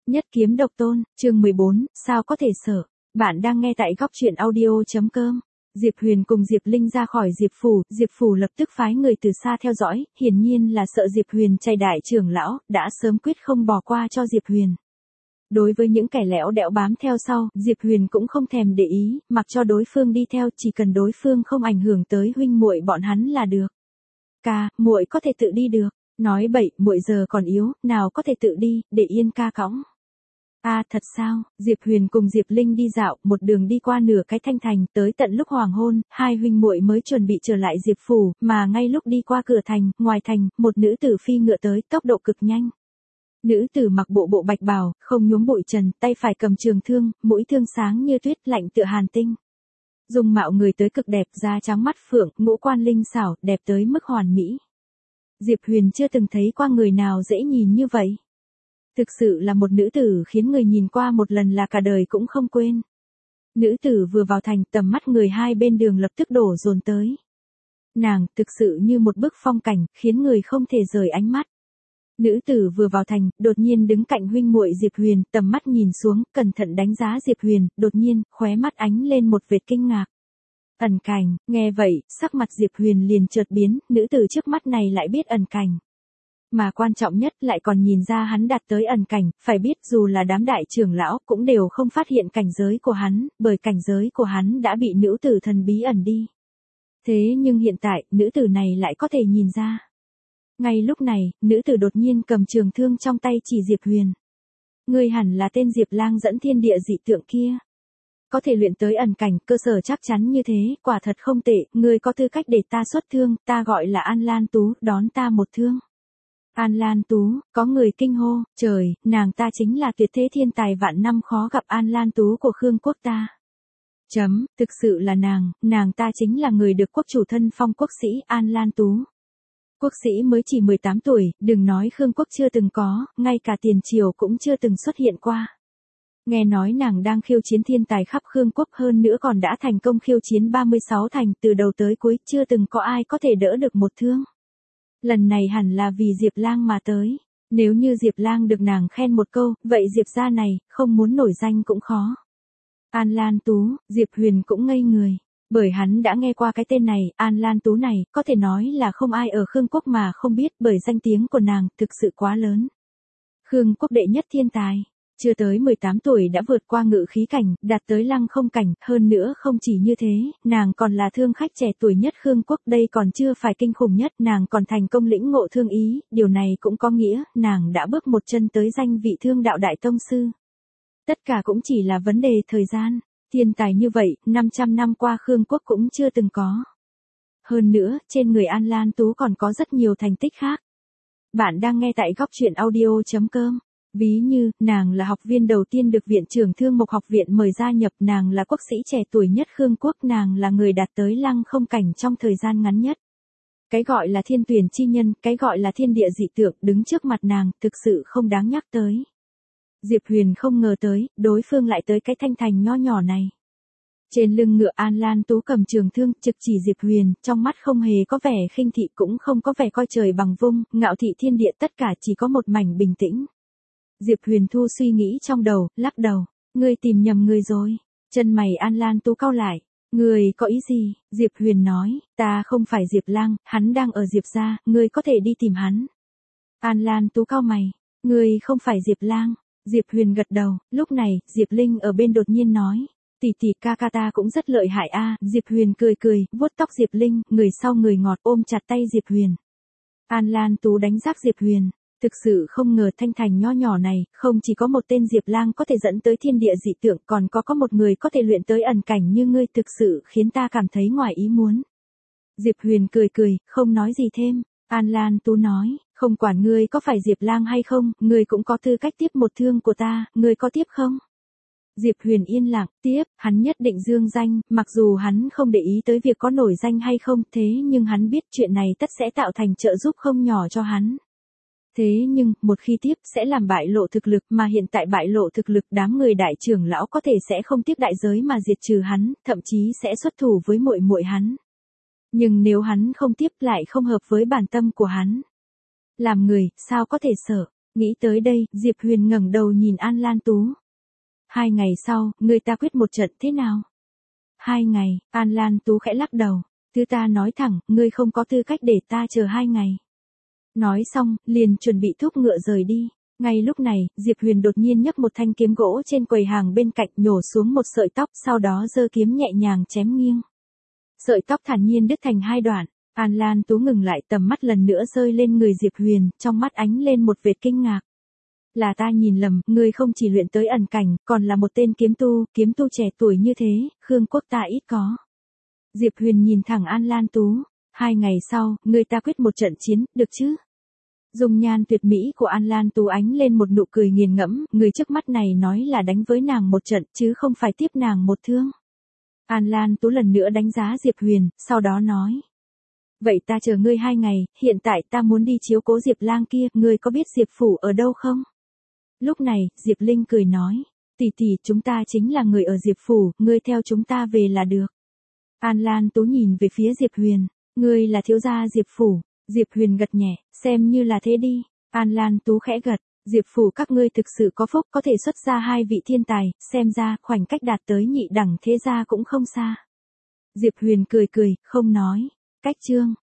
Nhất kiếm độc tôn, chương 14, sao có thể sợ. Bạn đang nghe tại góc truyện audio.com. Diệp Huyền cùng Diệp Linh ra khỏi Diệp Phủ lập tức phái người từ xa theo dõi, hiển nhiên là sợ Diệp Huyền chạy đại trưởng lão, đã sớm quyết không bỏ qua cho Diệp Huyền. Đối với những kẻ lẽo đẽo bám theo sau, Diệp Huyền cũng không thèm để ý, mặc cho đối phương đi theo, chỉ cần đối phương không ảnh hưởng tới huynh muội bọn hắn là được. Ca, muội có thể tự đi được. Nói bậy, muội giờ còn yếu, nào có thể tự đi, để yên ca cõng. Thật sao? Diệp Huyền cùng Diệp Linh đi dạo, một đường đi qua nửa cái Thanh Thành, tới tận lúc hoàng hôn, hai huynh muội mới chuẩn bị trở lại Diệp Phủ, mà ngay lúc đi qua cửa thành, ngoài thành, một nữ tử phi ngựa tới, tốc độ cực nhanh. Nữ tử mặc bộ bạch bào, không nhuốm bụi trần, tay phải cầm trường thương, mũi thương sáng như tuyết, lạnh tựa hàn tinh. Dung mạo người tới cực đẹp, da trắng mắt phượng, ngũ quan linh xảo, đẹp tới mức hoàn mỹ. Diệp Huyền chưa từng thấy qua người nào dễ nhìn như vậy. Thực sự là một nữ tử khiến người nhìn qua một lần là cả đời cũng không quên. Nữ tử vừa vào thành, tầm mắt người hai bên đường lập tức đổ dồn tới. Nàng thực sự như một bức phong cảnh, khiến người không thể rời ánh mắt. Nữ tử vừa vào thành, đột nhiên đứng cạnh huynh muội Diệp Huyền, tầm mắt nhìn xuống, cẩn thận đánh giá Diệp Huyền, đột nhiên, khóe mắt ánh lên một vệt kinh ngạc. Ẩn Cảnh, nghe vậy, sắc mặt Diệp Huyền liền chợt biến, nữ tử trước mắt này lại biết Ẩn Cảnh. Mà quan trọng nhất lại còn nhìn ra hắn đạt tới Ẩn Cảnh, phải biết dù là đám đại trưởng lão cũng đều không phát hiện cảnh giới của hắn, bởi cảnh giới của hắn đã bị nữ tử thần bí ẩn đi. Thế nhưng hiện tại, nữ tử này lại có thể nhìn ra. Ngay lúc này, nữ tử đột nhiên cầm trường thương trong tay chỉ Diệp Huyền. Ngươi hẳn là tên Diệp Lang dẫn thiên địa dị tượng kia. Có thể luyện tới Ẩn Cảnh, cơ sở chắc chắn như thế, quả thật không tệ, ngươi có tư cách để ta xuất thương, ta gọi là An Lan Tú, đón ta một thương. An Lan Tú, có người kinh hô, trời, nàng ta chính là tuyệt thế thiên tài vạn năm khó gặp An Lan Tú của Khương quốc ta. Thực sự là nàng ta chính là người được quốc chủ thân phong quốc sĩ An Lan Tú. Quốc sĩ mới chỉ 18 tuổi, đừng nói Khương quốc chưa từng có, ngay cả tiền triều cũng chưa từng xuất hiện qua. Nghe nói nàng đang khiêu chiến thiên tài khắp Khương quốc, hơn nữa còn đã thành công khiêu chiến 36 thành, từ đầu tới cuối chưa từng có ai có thể đỡ được một thương. Lần này hẳn là vì Diệp Lang mà tới. Nếu như Diệp Lang được nàng khen một câu, vậy Diệp gia này, không muốn nổi danh cũng khó. An Lan Tú, Diệp Huyền cũng ngây người. Bởi hắn đã nghe qua cái tên này, An Lan Tú này, có thể nói là không ai ở Khương quốc mà không biết, bởi danh tiếng của nàng thực sự quá lớn. Khương quốc đệ nhất thiên tài. Chưa tới 18 tuổi đã vượt qua ngự khí cảnh, đạt tới lăng không cảnh, hơn nữa không chỉ như thế, nàng còn là thương khách trẻ tuổi nhất Khương quốc, đây còn chưa phải kinh khủng nhất, nàng còn thành công lĩnh ngộ thương ý, điều này cũng có nghĩa, nàng đã bước một chân tới danh vị thương đạo đại tông sư. Tất cả cũng chỉ là vấn đề thời gian, thiên tài như vậy, 500 năm qua Khương quốc cũng chưa từng có. Hơn nữa, trên người An Lan Tú còn có rất nhiều thành tích khác. Bạn đang nghe tại góc truyện audio.com. Ví như, nàng là học viên đầu tiên được Viện trưởng Thương Mộc Học viện mời gia nhập, nàng là quốc sĩ trẻ tuổi nhất Khương quốc, nàng là người đạt tới lăng không cảnh trong thời gian ngắn nhất. Cái gọi là thiên tuyển chi nhân, cái gọi là thiên địa dị tượng đứng trước mặt nàng, thực sự không đáng nhắc tới. Diệp Huyền không ngờ tới, đối phương lại tới cái Thanh Thành nho nhỏ này. Trên lưng ngựa An Lan Tú cầm trường thương, trực chỉ Diệp Huyền, trong mắt không hề có vẻ khinh thị cũng không có vẻ coi trời bằng vung, ngạo thị thiên địa, tất cả chỉ có một mảnh bình tĩnh. Diệp Huyền thu suy nghĩ trong đầu, lắc đầu, ngươi tìm nhầm người rồi. Chân mày An Lan Tú cau lại, ngươi có ý gì? Diệp Huyền nói, ta không phải Diệp Lang, hắn đang ở Diệp gia, ngươi có thể đi tìm hắn. An Lan Tú cau mày, ngươi không phải Diệp Lang. Diệp Huyền gật đầu, lúc này, Diệp Linh ở bên đột nhiên nói, tỷ tỷ ca ca ta cũng rất lợi hại a. Diệp Huyền cười, vuốt tóc Diệp Linh, người sau người ngọt ôm chặt tay Diệp Huyền. An Lan Tú đánh giá Diệp Huyền. Thực sự không ngờ Thanh Thành nho nhỏ này, không chỉ có một tên Diệp Lang có thể dẫn tới thiên địa dị tượng, còn có một người có thể luyện tới Ẩn Cảnh như ngươi, thực sự khiến ta cảm thấy ngoài ý muốn. Diệp Huyền cười, không nói gì thêm. An Lan Tú nói, không quản ngươi có phải Diệp Lang hay không, ngươi cũng có tư cách tiếp một thương của ta, ngươi có tiếp không? Diệp Huyền yên lặng, tiếp, hắn nhất định dương danh, mặc dù hắn không để ý tới việc có nổi danh hay không, thế nhưng hắn biết chuyện này tất sẽ tạo thành trợ giúp không nhỏ cho hắn. Thế nhưng, một khi tiếp sẽ làm bại lộ thực lực, mà hiện tại bại lộ thực lực, đám người đại trưởng lão có thể sẽ không tiếc đại giới mà diệt trừ hắn, thậm chí sẽ xuất thủ với muội muội hắn. Nhưng nếu hắn không tiếp lại không hợp với bản tâm của hắn. Làm người, sao có thể sợ? Nghĩ tới đây, Diệp Huyền ngẩng đầu nhìn An Lan Tú. 2 ngày sau, người ta quyết một trận thế nào? 2 ngày, An Lan Tú khẽ lắc đầu. Thứ ta nói thẳng, ngươi không có tư cách để ta chờ 2 ngày. Nói xong, liền chuẩn bị thúc ngựa rời đi. Ngay lúc này, Diệp Huyền đột nhiên nhấc một thanh kiếm gỗ trên quầy hàng bên cạnh nhổ xuống một sợi tóc, sau đó giơ kiếm nhẹ nhàng chém nghiêng. Sợi tóc thản nhiên đứt thành 2 đoạn. An Lan Tú ngừng lại, tầm mắt lần nữa rơi lên người Diệp Huyền, trong mắt ánh lên một vệt kinh ngạc. Là ta nhìn lầm, ngươi không chỉ luyện tới ẩn cảnh, còn là một tên kiếm tu trẻ tuổi như thế, Khương quốc ta ít có. Diệp Huyền nhìn thẳng An Lan Tú. 2 ngày sau, người ta quyết một trận chiến, được chứ? Dung nhan tuyệt mỹ của An Lan Tú ánh lên một nụ cười nghiền ngẫm, người trước mắt này nói là đánh với nàng một trận, chứ không phải tiếp nàng một thương. An Lan Tú lần nữa đánh giá Diệp Huyền, sau đó nói. Vậy ta chờ ngươi 2 ngày, hiện tại ta muốn đi chiếu cố Diệp lang kia, ngươi có biết Diệp phủ ở đâu không? Lúc này, Diệp Linh cười nói. Tỷ tỷ, chúng ta chính là người ở Diệp phủ, ngươi theo chúng ta về là được. An Lan Tú nhìn về phía Diệp Huyền. Ngươi là thiếu gia Diệp phủ. Diệp Huyền gật nhẹ, xem như là thế đi. An Lan Tú khẽ gật. Diệp phủ các ngươi thực sự có phúc, có thể xuất ra 2 vị thiên tài, xem ra khoảnh cách đạt tới nhị đẳng thế gia cũng không xa. Diệp Huyền cười cười, không nói. Cách chương